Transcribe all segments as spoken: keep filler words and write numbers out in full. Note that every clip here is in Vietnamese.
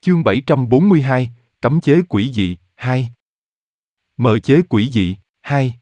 Chương bảy trăm bốn mươi hai, Cấm chế quỷ dị, hai. Mờ chế quỷ dị, hai.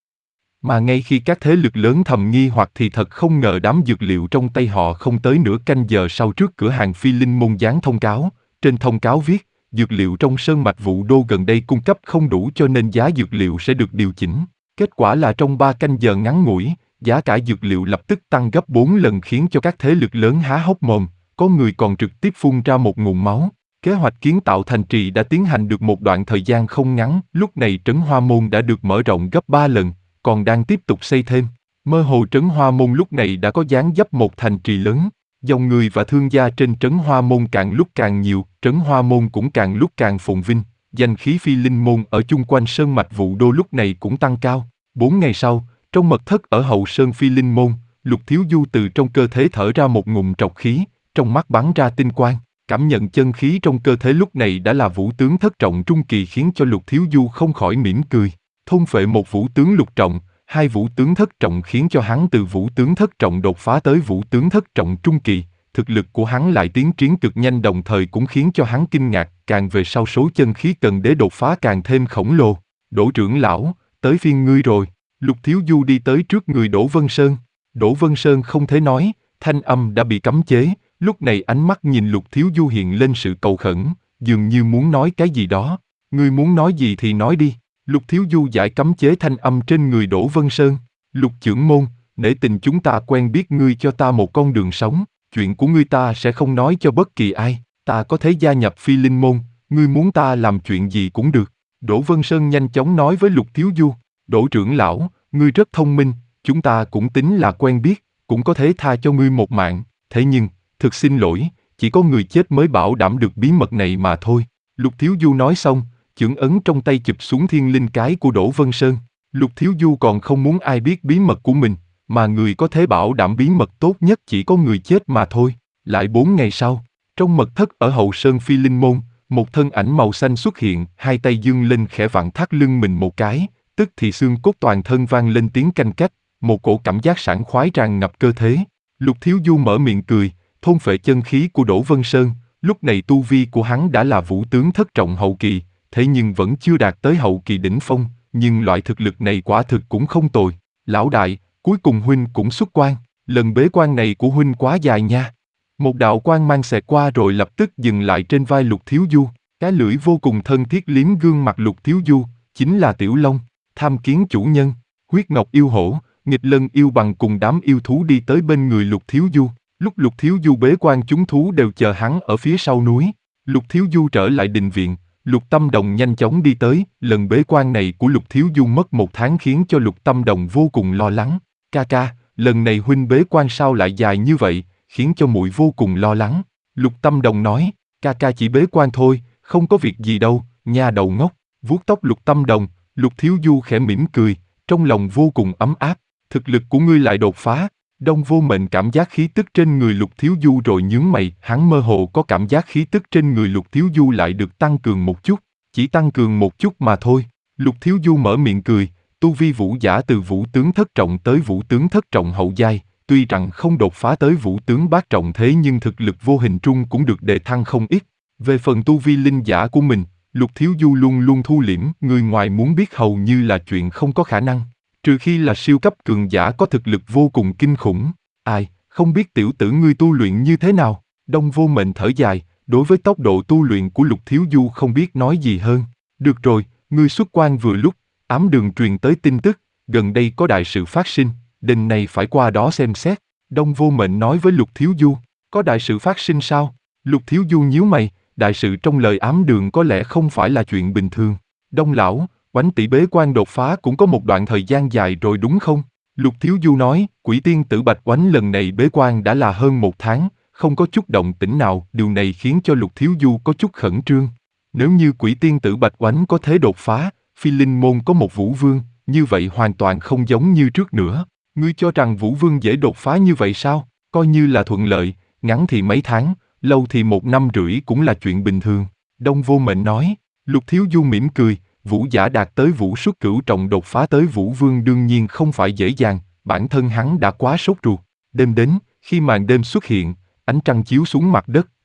Mà ngay khi các thế lực lớn thầm nghi hoặc thì thật không ngờ đám dược liệu trong tay họ không tới nửa canh giờ sau trước cửa hàng Phi Linh Môn dán thông cáo. Trên thông cáo viết, dược liệu trong sơn mạch Vũ Đô gần đây cung cấp không đủ cho nên giá dược liệu sẽ được điều chỉnh. Kết quả là trong ba canh giờ ngắn ngủi, giá cả dược liệu lập tức tăng gấp bốn lần khiến cho các thế lực lớn há hốc mồm, có người còn trực tiếp phun ra một ngụm máu. Kế hoạch kiến tạo thành trì đã tiến hành được một đoạn thời gian không ngắn, lúc này Trấn Hoa Môn đã được mở rộng gấp ba lần, còn đang tiếp tục xây thêm. Mơ hồ Trấn Hoa Môn lúc này đã có dáng dấp một thành trì lớn. Dòng người và thương gia trên Trấn Hoa Môn càng lúc càng nhiều, Trấn Hoa Môn cũng càng lúc càng phồn vinh. Danh khí Phi Linh Môn ở chung quanh sơn mạch Vũ Đô lúc này cũng tăng cao. Bốn ngày sau, trong mật thất ở hậu sơn Phi Linh Môn, Lục Thiếu Du từ trong cơ thể thở ra một ngụm trọc khí, trong mắt bắn ra tinh quang. Cảm nhận chân khí trong cơ thể lúc này đã là vũ tướng thất trọng trung kỳ khiến cho Lục Thiếu Du không khỏi mỉm cười. Thôn phệ một vũ tướng lục trọng, hai vũ tướng thất trọng khiến cho hắn từ vũ tướng thất trọng đột phá tới vũ tướng thất trọng trung kỳ. Thực lực của hắn lại tiến triển cực nhanh đồng thời cũng khiến cho hắn kinh ngạc, càng về sau số chân khí cần để đột phá càng thêm khổng lồ. Đỗ trưởng lão, tới phiên ngươi rồi. Lục Thiếu Du đi tới trước người Đỗ Vân Sơn. Đỗ Vân Sơn không thể nói, thanh âm đã bị cấm chế. Lúc này ánh mắt nhìn Lục Thiếu Du hiện lên sự cầu khẩn, dường như muốn nói cái gì đó. Ngươi muốn nói gì thì nói đi. Lục Thiếu Du giải cấm chế thanh âm trên người Đỗ Vân Sơn. Lục trưởng môn, nể tình chúng ta quen biết ngươi cho ta một con đường sống. Chuyện của ngươi ta sẽ không nói cho bất kỳ ai. Ta có thể gia nhập Phi Linh Môn, ngươi muốn ta làm chuyện gì cũng được. Đỗ Vân Sơn nhanh chóng nói với Lục Thiếu Du. Đỗ trưởng lão, ngươi rất thông minh, chúng ta cũng tính là quen biết, cũng có thể tha cho ngươi một mạng. Thế nhưng, thực xin lỗi, chỉ có người chết mới bảo đảm được bí mật này mà thôi. Lục Thiếu Du nói xong, chưởng ấn trong tay chụp xuống thiên linh cái của Đỗ Vân Sơn. Lục Thiếu Du còn không muốn ai biết bí mật của mình, mà người có thể bảo đảm bí mật tốt nhất chỉ có người chết mà thôi. Lại bốn ngày sau, trong mật thất ở hậu sơn Phi Linh Môn, một thân ảnh màu xanh xuất hiện, hai tay dương lên khẽ vặn thắt lưng mình một cái, tức thì xương cốt toàn thân vang lên tiếng canh cách, một cổ cảm giác sảng khoái tràn ngập cơ thể. Lục Thiếu Du mở miệng cười, thôn phệ chân khí của Đỗ Vân Sơn, lúc này tu vi của hắn đã là vũ tướng thất trọng hậu kỳ, thế nhưng vẫn chưa đạt tới hậu kỳ đỉnh phong, nhưng loại thực lực này quả thực cũng không tồi. Lão đại, cuối cùng huynh cũng xuất quan, lần bế quan này của huynh quá dài nha. Một đạo quang mang xẹt qua rồi lập tức dừng lại trên vai Lục Thiếu Du, cái lưỡi vô cùng thân thiết liếm gương mặt Lục Thiếu Du, chính là Tiểu Long, tham kiến chủ nhân. Huyết Ngọc yêu hổ, nghịch lân yêu bằng cùng đám yêu thú đi tới bên người Lục Thiếu Du. Lúc Lục Thiếu Du bế quan chúng thú đều chờ hắn ở phía sau núi. Lục Thiếu Du trở lại đình viện, Lục Tâm Đồng nhanh chóng đi tới. Lần bế quan này của Lục Thiếu Du mất một tháng khiến cho Lục Tâm Đồng vô cùng lo lắng. Ca ca, lần này huynh bế quan sao lại dài như vậy, khiến cho muội vô cùng lo lắng. Lục Tâm Đồng nói, ca ca chỉ bế quan thôi, không có việc gì đâu, nha đầu ngốc. Vuốt tóc Lục Tâm Đồng, Lục Thiếu Du khẽ mỉm cười, trong lòng vô cùng ấm áp. Thực lực của ngươi lại đột phá. Đông Vô Mệnh cảm giác khí tức trên người Lục Thiếu Du rồi nhướng mày, hắn mơ hồ có cảm giác khí tức trên người Lục Thiếu Du lại được tăng cường một chút, chỉ tăng cường một chút mà thôi. Lục Thiếu Du mở miệng cười, tu vi vũ giả từ vũ tướng thất trọng tới vũ tướng thất trọng hậu giai, tuy rằng không đột phá tới vũ tướng bát trọng thế nhưng thực lực vô hình trung cũng được đề thăng không ít. Về phần tu vi linh giả của mình, Lục Thiếu Du luôn luôn thu liễm, người ngoài muốn biết hầu như là chuyện không có khả năng. Trừ khi là siêu cấp cường giả có thực lực vô cùng kinh khủng. Ai, không biết tiểu tử ngươi tu luyện như thế nào? Đông Vô Mệnh thở dài, đối với tốc độ tu luyện của Lục Thiếu Du không biết nói gì hơn. Được rồi, ngươi xuất quan vừa lúc, ám đường truyền tới tin tức, gần đây có đại sự phát sinh, đêm nay phải qua đó xem xét. Đông Vô Mệnh nói với Lục Thiếu Du, có đại sự phát sinh sao? Lục Thiếu Du nhíu mày, đại sự trong lời ám đường có lẽ không phải là chuyện bình thường. Đông lão, Oánh tỷ bế quan đột phá cũng có một đoạn thời gian dài rồi đúng không? Lục Thiếu Du nói, quỷ tiên tử Bạch Oánh lần này bế quan đã là hơn một tháng, không có chút động tĩnh nào, điều này khiến cho Lục Thiếu Du có chút khẩn trương. Nếu như quỷ tiên tử Bạch Oánh có thể đột phá, Phi Linh Môn có một Vũ Vương, như vậy hoàn toàn không giống như trước nữa. Ngươi cho rằng Vũ Vương dễ đột phá như vậy sao? Coi như là thuận lợi, ngắn thì mấy tháng, lâu thì một năm rưỡi cũng là chuyện bình thường. Đông Vô Mệnh nói. Lục Thiếu Du mỉm cười. Vũ giả đạt tới vũ xuất cửu trọng đột phá tới Vũ Vương đương nhiên không phải dễ dàng, bản thân hắn đã quá sốt ruột. Đêm đến, khi màn đêm xuất hiện, ánh trăng chiếu xuống mặt đất,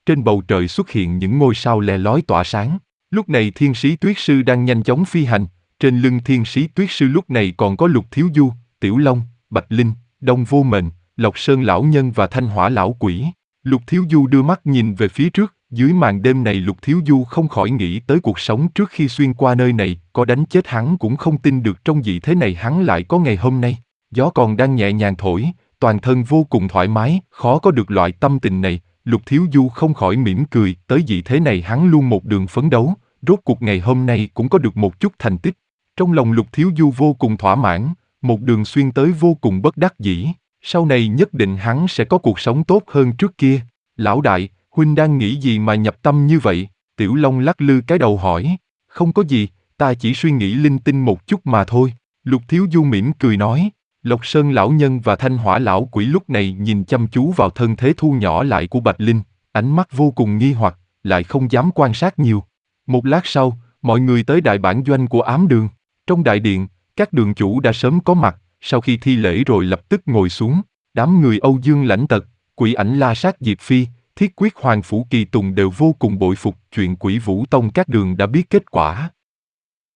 trên bầu trời xuất hiện những ngôi sao le lói tỏa sáng. Lúc này thiên sĩ tuyết sư đang nhanh chóng phi hành, trên lưng thiên sĩ tuyết sư lúc này còn có Lục Thiếu Du, Tiểu Long, Bạch Linh, Đông Vô Mệnh, Lộc Sơn lão nhân và Thanh Hỏa lão quỷ. Lục Thiếu Du đưa mắt nhìn về phía trước, dưới màn đêm này Lục Thiếu Du không khỏi nghĩ tới cuộc sống trước khi xuyên qua nơi này, có đánh chết hắn cũng không tin được trong dị thế này hắn lại có ngày hôm nay. Gió còn đang nhẹ nhàng thổi, toàn thân vô cùng thoải mái, khó có được loại tâm tình này, Lục Thiếu Du không khỏi mỉm cười, tới dị thế này hắn luôn một đường phấn đấu, rốt cuộc ngày hôm nay cũng có được một chút thành tích. Trong lòng Lục Thiếu Du vô cùng thỏa mãn, một đường xuyên tới vô cùng bất đắc dĩ, sau này nhất định hắn sẽ có cuộc sống tốt hơn trước kia. Lão đại, huynh đang nghĩ gì mà nhập tâm như vậy? Tiểu Long lắc lư cái đầu hỏi. Không có gì, ta chỉ suy nghĩ linh tinh một chút mà thôi. Lục Thiếu Du mỉm cười nói. Lộc Sơn lão nhân và Thanh Hỏa lão quỷ lúc này nhìn chăm chú vào thân thế thu nhỏ lại của Bạch Linh, ánh mắt vô cùng nghi hoặc, lại không dám quan sát nhiều. Một lát sau, mọi người tới đại bản doanh của Ám Đường. Trong đại điện, các đường chủ đã sớm có mặt, sau khi thi lễ rồi lập tức ngồi xuống. Đám người Âu Dương Lãnh Tật, Quỷ Ảnh La Sát Diệp Phi, Thiết Quyết Hoàng Phủ Kỳ Tùng đều vô cùng bội phục chuyện Quỷ Vũ Tông các đường đã biết kết quả.